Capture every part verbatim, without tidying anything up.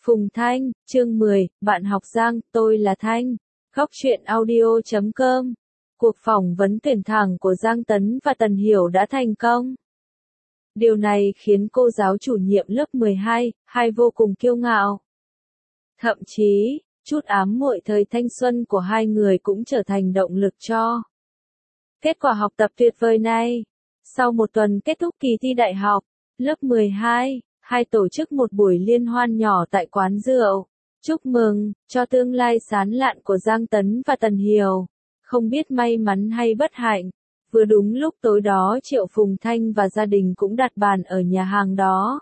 Phùng Thanh, chương mười, bạn học Giang, tôi là Thanh. Góc truyện audio chấm com. Cuộc phỏng vấn tuyển thẳng của Giang Tấn và Tần Hiểu đã thành công. Điều này khiến cô giáo chủ nhiệm lớp mười hai, hai vô cùng kiêu ngạo. Thậm chí, chút ám muội thời thanh xuân của hai người cũng trở thành động lực cho kết quả học tập tuyệt vời này. Sau một tuần kết thúc kỳ thi đại học, lớp mười hai, hai tổ chức một buổi liên hoan nhỏ tại quán rượu, chúc mừng cho tương lai sáng lạn của Giang Tấn và Tần Hiểu. Không biết may mắn hay bất hạnh, vừa đúng lúc tối đó Triệu Phùng Thanh và gia đình cũng đặt bàn ở nhà hàng đó.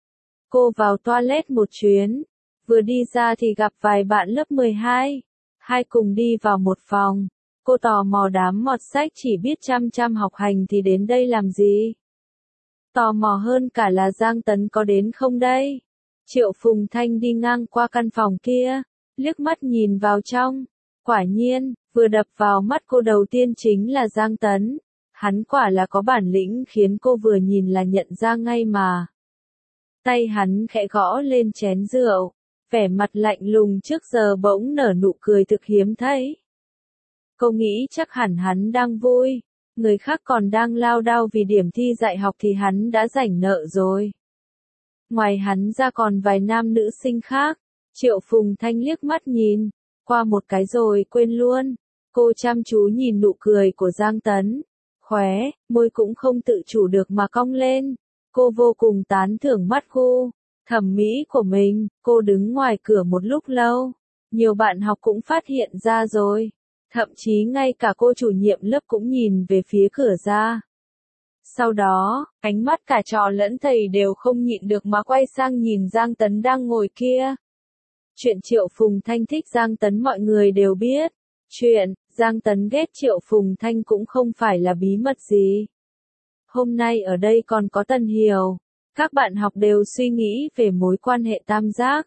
Cô vào toilet một chuyến, vừa đi ra thì gặp vài bạn lớp mười hai, hai cùng đi vào một phòng. Cô tò mò đám mọt sách chỉ biết chăm chăm học hành thì đến đây làm gì? Tò mò hơn cả là Giang Tấn có đến không đây? Triệu Phùng Thanh đi ngang qua căn phòng kia, liếc mắt nhìn vào trong. Quả nhiên, vừa đập vào mắt cô đầu tiên chính là Giang Tấn. Hắn quả là có bản lĩnh khiến cô vừa nhìn là nhận ra ngay mà. Tay hắn khẽ gõ lên chén rượu, vẻ mặt lạnh lùng trước giờ bỗng nở nụ cười thực hiếm thấy. Cô nghĩ chắc hẳn hắn đang vui, người khác còn đang lao đao vì điểm thi dạy học thì hắn đã rảnh nợ rồi. Ngoài hắn ra còn vài nam nữ sinh khác, Triệu Phùng Thanh liếc mắt nhìn, qua một cái rồi quên luôn. Cô chăm chú nhìn nụ cười của Giang Tấn, khóe, môi cũng không tự chủ được mà cong lên. Cô vô cùng tán thưởng mắt gu thẩm mỹ của mình. Cô đứng ngoài cửa một lúc lâu, nhiều bạn học cũng phát hiện ra rồi. Thậm chí ngay cả cô chủ nhiệm lớp cũng nhìn về phía cửa ra. Sau đó, ánh mắt cả trò lẫn thầy đều không nhịn được mà quay sang nhìn Giang Tấn đang ngồi kia. Chuyện Triệu Phùng Thanh thích Giang Tấn mọi người đều biết. Chuyện Giang Tấn ghét Triệu Phùng Thanh cũng không phải là bí mật gì. Hôm nay ở đây còn có Tần Hiểu. Các bạn học đều suy nghĩ về mối quan hệ tam giác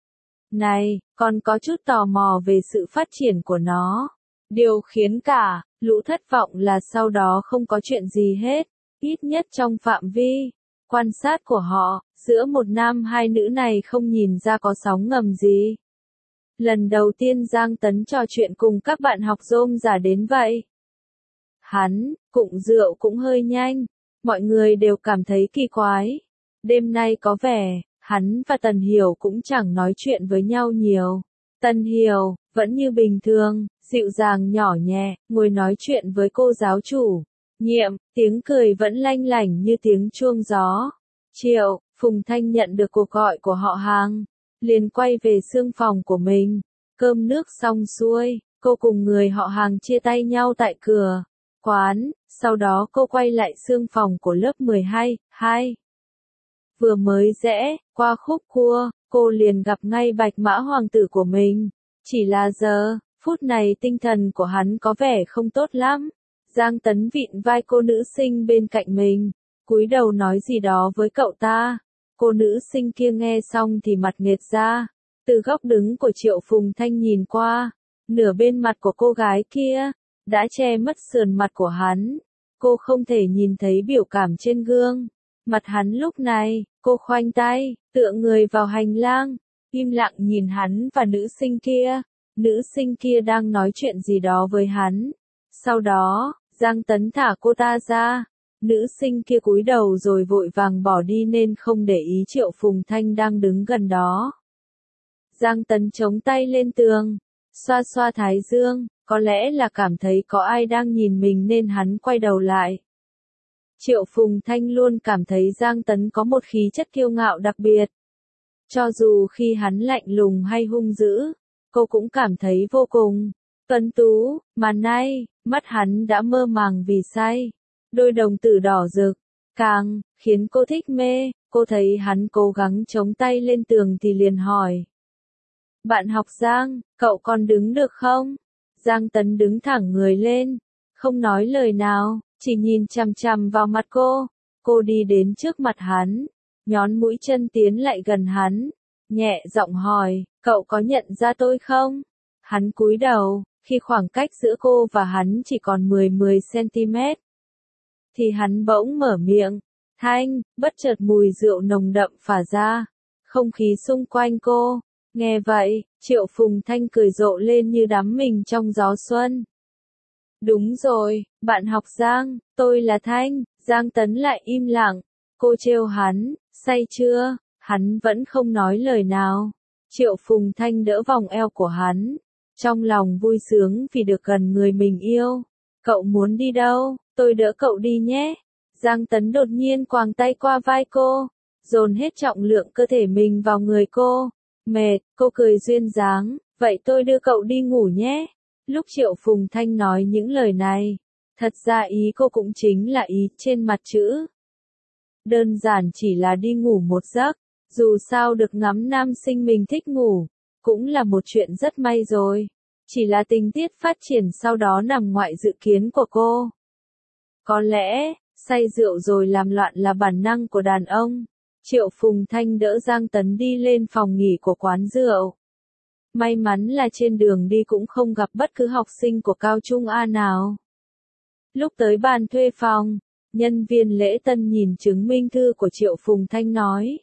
này, còn có chút tò mò về sự phát triển của nó. Điều khiến cả lũ thất vọng là sau đó không có chuyện gì hết, ít nhất trong phạm vi quan sát của họ, giữa một nam hai nữ này không nhìn ra có sóng ngầm gì. Lần đầu tiên Giang Tấn trò chuyện cùng các bạn học rôm rả đến vậy. Hắn, cụng rượu cũng hơi nhanh, mọi người đều cảm thấy kỳ quái. Đêm nay có vẻ, hắn và Tần Hiểu cũng chẳng nói chuyện với nhau nhiều. Tần Hiểu, vẫn như bình thường, dịu dàng nhỏ nhẹ, ngồi nói chuyện với cô giáo chủ nhiệm, tiếng cười vẫn lanh lảnh như tiếng chuông gió. Triệu Phùng Thanh nhận được cuộc gọi của họ hàng, liền quay về xương phòng của mình. Cơm nước xong xuôi, cô cùng người họ hàng chia tay nhau tại cửa quán, sau đó cô quay lại xương phòng của lớp mười hai, hai. Vừa mới rẽ qua khúc cua, cô liền gặp ngay Bạch Mã hoàng tử của mình. Chỉ là giờ, phút này tinh thần của hắn có vẻ không tốt lắm. Giang Tấn vịn vai cô nữ sinh bên cạnh mình, cúi đầu nói gì đó với cậu ta. Cô nữ sinh kia nghe xong thì mặt nghệt ra. Từ góc đứng của Triệu Phùng Thanh nhìn qua, nửa bên mặt của cô gái kia đã che mất sườn mặt của hắn. Cô không thể nhìn thấy biểu cảm trên gương mặt hắn lúc này. Cô khoanh tay, tựa người vào hành lang, im lặng nhìn hắn và nữ sinh kia. Nữ sinh kia đang nói chuyện gì đó với hắn. Sau đó, Giang Tấn thả cô ta ra. Nữ sinh kia cúi đầu rồi vội vàng bỏ đi nên không để ý Triệu Phùng Thanh đang đứng gần đó. Giang Tấn chống tay lên tường, xoa xoa thái dương, có lẽ là cảm thấy có ai đang nhìn mình nên hắn quay đầu lại. Triệu Phùng Thanh luôn cảm thấy Giang Tấn có một khí chất kiêu ngạo đặc biệt. Cho dù khi hắn lạnh lùng hay hung dữ, cô cũng cảm thấy vô cùng tuấn tú, mà nay, mắt hắn đã mơ màng vì say. Đôi đồng tử đỏ rực, càng khiến cô thích mê. Cô thấy hắn cố gắng chống tay lên tường thì liền hỏi. Bạn học Giang, cậu còn đứng được không? Giang Tấn đứng thẳng người lên, không nói lời nào, chỉ nhìn chằm chằm vào mặt cô. Cô đi đến trước mặt hắn, nhón mũi chân tiến lại gần hắn, nhẹ giọng hỏi, cậu có nhận ra tôi không? Hắn cúi đầu, khi khoảng cách giữa cô và hắn chỉ còn mười mười xăng-ti-mét. Thì hắn bỗng mở miệng, Thanh, bất chợt mùi rượu nồng đậm phả ra. không khí xung quanh cô. Nghe vậy, Triệu Phùng Thanh cười rộ lên như đắm mình trong gió xuân. Đúng rồi, bạn học Giang, tôi là Thanh. Giang Tấn lại im lặng. Cô trêu hắn, say chưa? Hắn vẫn không nói lời nào. Triệu Phùng Thanh đỡ vòng eo của hắn. Trong lòng vui sướng vì được gần người mình yêu. Cậu muốn đi đâu? Tôi đỡ cậu đi nhé. Giang Tấn đột nhiên quàng tay qua vai cô. Dồn hết trọng lượng cơ thể mình vào người cô. Mệt, cô cười duyên dáng. Vậy tôi đưa cậu đi ngủ nhé. Lúc Triệu Phùng Thanh nói những lời này. Thật ra ý cô cũng chính là ý trên mặt chữ. Đơn giản chỉ là đi ngủ một giấc. Dù sao được ngắm nam sinh mình thích ngủ. Cũng là một chuyện rất may rồi. Chỉ là tình tiết phát triển sau đó nằm ngoại dự kiến của cô. Có lẽ, say rượu rồi làm loạn là bản năng của đàn ông. Triệu Phùng Thanh đỡ Giang Tấn đi lên phòng nghỉ của quán rượu. May mắn là trên đường đi cũng không gặp bất cứ học sinh của cao trung A nào. Lúc tới bàn thuê phòng, nhân viên lễ tân nhìn chứng minh thư của Triệu Phùng Thanh nói.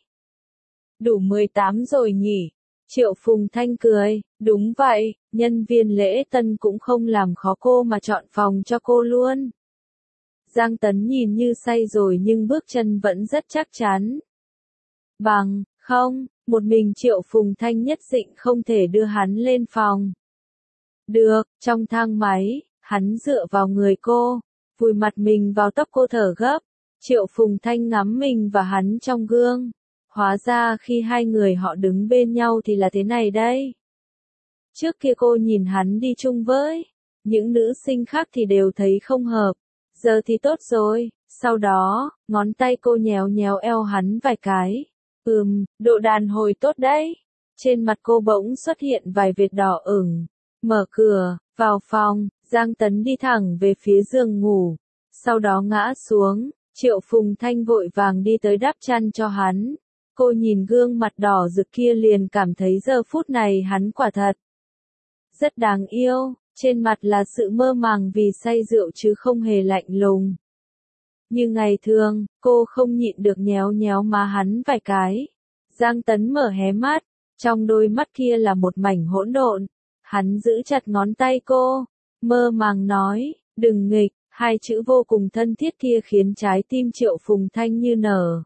Đủ mười tám rồi nhỉ? Triệu Phùng Thanh cười, đúng vậy, nhân viên lễ tân cũng không làm khó cô mà chọn phòng cho cô luôn. Giang Tấn nhìn như say rồi nhưng bước chân vẫn rất chắc chắn. Bằng, không, một mình Triệu Phùng Thanh nhất định không thể đưa hắn lên phòng. Được, trong thang máy, hắn dựa vào người cô, vùi mặt mình vào tóc cô thở gấp. Triệu Phùng Thanh ngắm mình và hắn trong gương. Hóa ra khi hai người họ đứng bên nhau thì là thế này đây. Trước kia cô nhìn hắn đi chung với những nữ sinh khác thì đều thấy không hợp. Giờ thì tốt rồi. Sau đó, ngón tay cô nhéo nhéo eo hắn vài cái. Ừm, độ đàn hồi tốt đấy. Trên mặt cô bỗng xuất hiện vài vệt đỏ ửng. Mở cửa, vào phòng, Giang Tấn đi thẳng về phía giường ngủ. Sau đó ngã xuống, Triệu Phùng Thanh vội vàng đi tới đắp chăn cho hắn. Cô nhìn gương mặt đỏ rực kia liền cảm thấy giờ phút này hắn quả thật rất đáng yêu, trên mặt là sự mơ màng vì say rượu chứ không hề lạnh lùng. Như ngày thường, cô không nhịn được nhéo nhéo má hắn vài cái. Giang Tấn mở hé mắt, trong đôi mắt kia là một mảnh hỗn độn. Hắn giữ chặt ngón tay cô, mơ màng nói, đừng nghịch, hai chữ vô cùng thân thiết kia khiến trái tim Triệu Phùng Thanh như nở.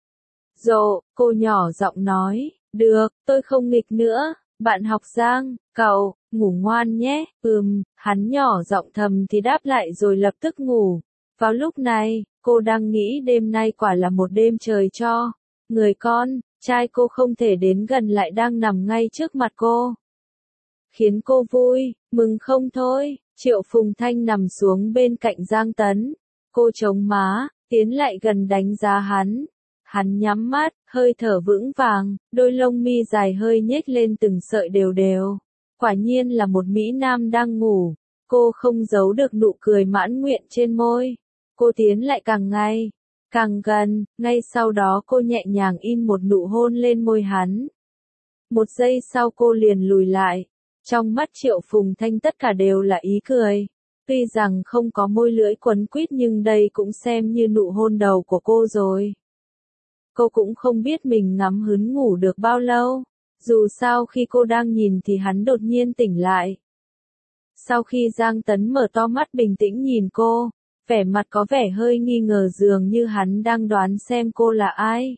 Rộ, cô nhỏ giọng nói, được, tôi không nghịch nữa, bạn học Giang, cậu, ngủ ngoan nhé, ừm, hắn nhỏ giọng thầm thì đáp lại rồi lập tức ngủ. Vào lúc này, cô đang nghĩ đêm nay quả là một đêm trời cho. Người con, trai cô không thể đến gần lại đang nằm ngay trước mặt cô. Khiến cô vui, mừng không thôi, Triệu Phùng Thanh nằm xuống bên cạnh Giang Tấn. Cô chống má, tiến lại gần đánh giá hắn. Hắn nhắm mắt, hơi thở vững vàng, đôi lông mi dài hơi nhếch lên từng sợi đều đều. Quả nhiên là một mỹ nam đang ngủ. Cô không giấu được nụ cười mãn nguyện trên môi. Cô tiến lại càng ngày, càng gần, ngay sau đó cô nhẹ nhàng in một nụ hôn lên môi hắn. Một giây sau cô liền lùi lại. Trong mắt Triệu Phùng Thanh tất cả đều là ý cười. Tuy rằng không có môi lưỡi quấn quýt nhưng đây cũng xem như nụ hôn đầu của cô rồi. Cô cũng không biết mình ngắm hứng ngủ được bao lâu. Dù sao khi cô đang nhìn thì hắn đột nhiên tỉnh lại. Sau khi Giang Tấn mở to mắt bình tĩnh nhìn cô, vẻ mặt có vẻ hơi nghi ngờ dường như hắn đang đoán xem cô là ai.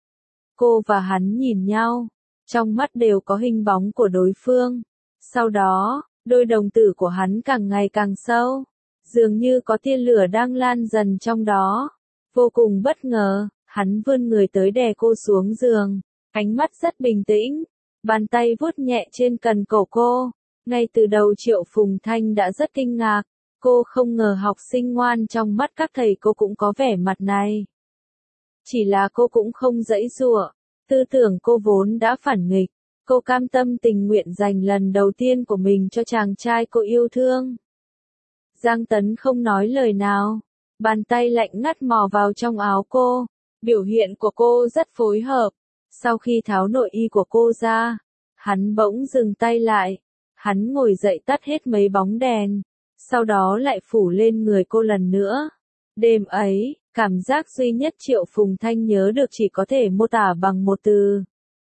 Cô và hắn nhìn nhau, trong mắt đều có hình bóng của đối phương. Sau đó, đôi đồng tử của hắn càng ngày càng sâu, dường như có tia lửa đang lan dần trong đó. Vô cùng bất ngờ, hắn vươn người tới đè cô xuống giường, ánh mắt rất bình tĩnh, bàn tay vuốt nhẹ trên cần cổ cô. Ngay từ đầu Triệu Phùng Thanh đã rất kinh ngạc, cô không ngờ học sinh ngoan trong mắt các thầy cô cũng có vẻ mặt này. Chỉ là cô cũng không giãy giụa, tư tưởng cô vốn đã phản nghịch, cô cam tâm tình nguyện dành lần đầu tiên của mình cho chàng trai cô yêu thương. Giang Tấn không nói lời nào, bàn tay lạnh ngắt mò vào trong áo cô, biểu hiện của cô rất phối hợp. Sau khi tháo nội y của cô ra, hắn bỗng dừng tay lại. Hắn ngồi dậy tắt hết mấy bóng đèn, sau đó lại phủ lên người cô lần nữa. Đêm ấy, cảm giác duy nhất Triệu Phùng Thanh nhớ được chỉ có thể mô tả bằng một từ.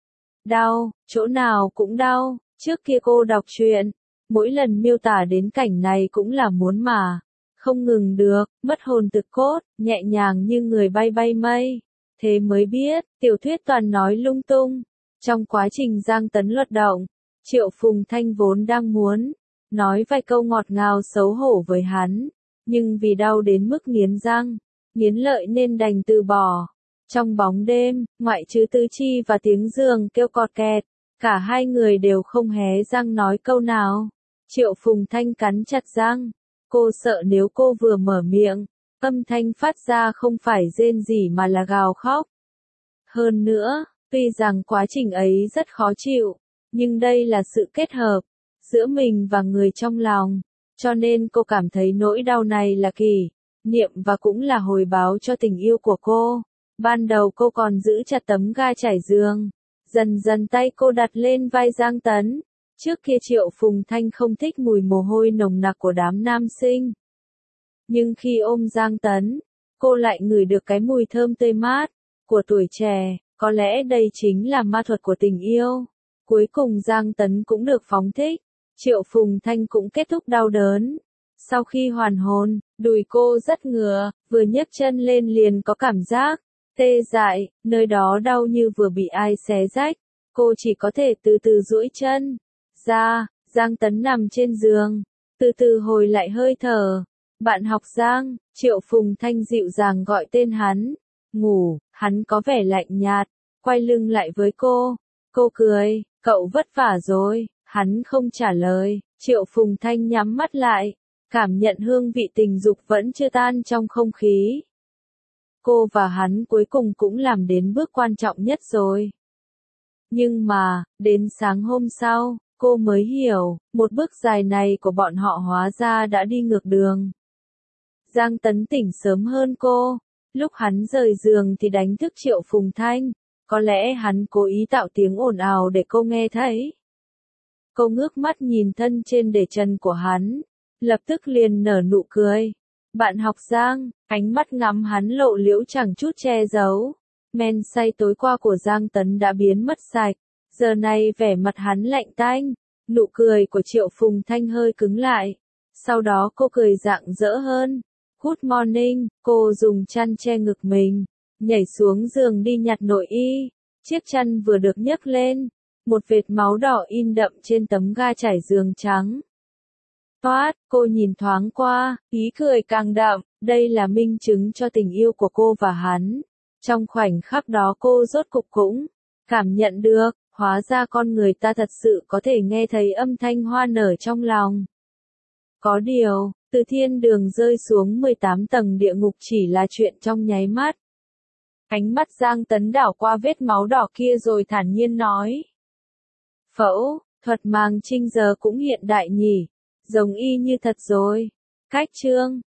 Đau, chỗ nào cũng đau, trước kia cô đọc truyện, mỗi lần miêu tả đến cảnh này cũng là muốn mà, không ngừng được, mất hồn tực cốt, nhẹ nhàng như người bay bay mây. Thế mới biết, tiểu thuyết toàn nói lung tung. Trong quá trình Giang Tấn luật động, Triệu Phùng Thanh vốn đang muốn nói vài câu ngọt ngào xấu hổ với hắn, nhưng vì đau đến mức nghiến răng, nghiến lợi nên đành từ bỏ. Trong bóng đêm, ngoại trừ Tứ Chi và tiếng giường kêu cọt kẹt, cả hai người đều không hé răng nói câu nào. Triệu Phùng Thanh cắn chặt răng, cô sợ nếu cô vừa mở miệng, âm thanh phát ra không phải rên rỉ mà là gào khóc. Hơn nữa, tuy rằng quá trình ấy rất khó chịu, nhưng đây là sự kết hợp giữa mình và người trong lòng, cho nên cô cảm thấy nỗi đau này là kỷ niệm và cũng là hồi báo cho tình yêu của cô. Ban đầu cô còn giữ chặt tấm ga trải giường, dần dần tay cô đặt lên vai Giang Tấn. Trước kia Triệu Phùng Thanh không thích mùi mồ hôi nồng nặc của đám nam sinh. Nhưng khi ôm Giang Tấn, cô lại ngửi được cái mùi thơm tươi mát của tuổi trẻ, có lẽ đây chính là ma thuật của tình yêu. Cuối cùng Giang Tấn cũng được phóng thích, Triệu Phùng Thanh cũng kết thúc đau đớn. Sau khi hoàn hồn, đùi cô rất ngứa, vừa nhấc chân lên liền có cảm giác tê dại, nơi đó đau như vừa bị ai xé rách. Cô chỉ có thể từ từ duỗi chân ra. Giang Tấn nằm trên giường, từ từ hồi lại hơi thở. Bạn học Giang, Triệu Phùng Thanh dịu dàng gọi tên hắn. Ngủ, hắn có vẻ lạnh nhạt, quay lưng lại với cô. Cô cười, cậu vất vả rồi. Hắn không trả lời, Triệu Phùng Thanh nhắm mắt lại, cảm nhận hương vị tình dục vẫn chưa tan trong không khí. Cô và hắn cuối cùng cũng làm đến bước quan trọng nhất rồi. Nhưng mà, đến sáng hôm sau, cô mới hiểu, một bước dài này của bọn họ hóa ra đã đi ngược đường. Giang Tấn tỉnh sớm hơn cô, lúc hắn rời giường thì đánh thức Triệu Phùng Thanh, có lẽ hắn cố ý tạo tiếng ồn ào để cô nghe thấy. Cô ngước mắt nhìn thân trên để trần của hắn, lập tức liền nở nụ cười. Bạn học Giang, ánh mắt ngắm hắn lộ liễu chẳng chút che giấu. Men say tối qua của Giang Tấn đã biến mất sạch, giờ này vẻ mặt hắn lạnh tanh, nụ cười của Triệu Phùng Thanh hơi cứng lại. Sau đó cô cười rạng rỡ hơn. Good morning, cô dùng chăn che ngực mình, nhảy xuống giường đi nhặt nội y. Chiếc chăn vừa được nhấc lên, một vệt máu đỏ in đậm trên tấm ga trải giường trắng. Toát, cô nhìn thoáng qua, ý cười càng đậm, đây là minh chứng cho tình yêu của cô và hắn. Trong khoảnh khắc đó cô rốt cục cũng cảm nhận được, hóa ra con người ta thật sự có thể nghe thấy âm thanh hoa nở trong lòng. Có điều, từ thiên đường rơi xuống mười tám tầng địa ngục chỉ là chuyện trong nháy mắt. Ánh mắt Giang Tấn đảo qua vết máu đỏ kia rồi thản nhiên nói. Phẫu thuật màng trinh giờ cũng hiện đại nhỉ, giống y như thật rồi. Cách chương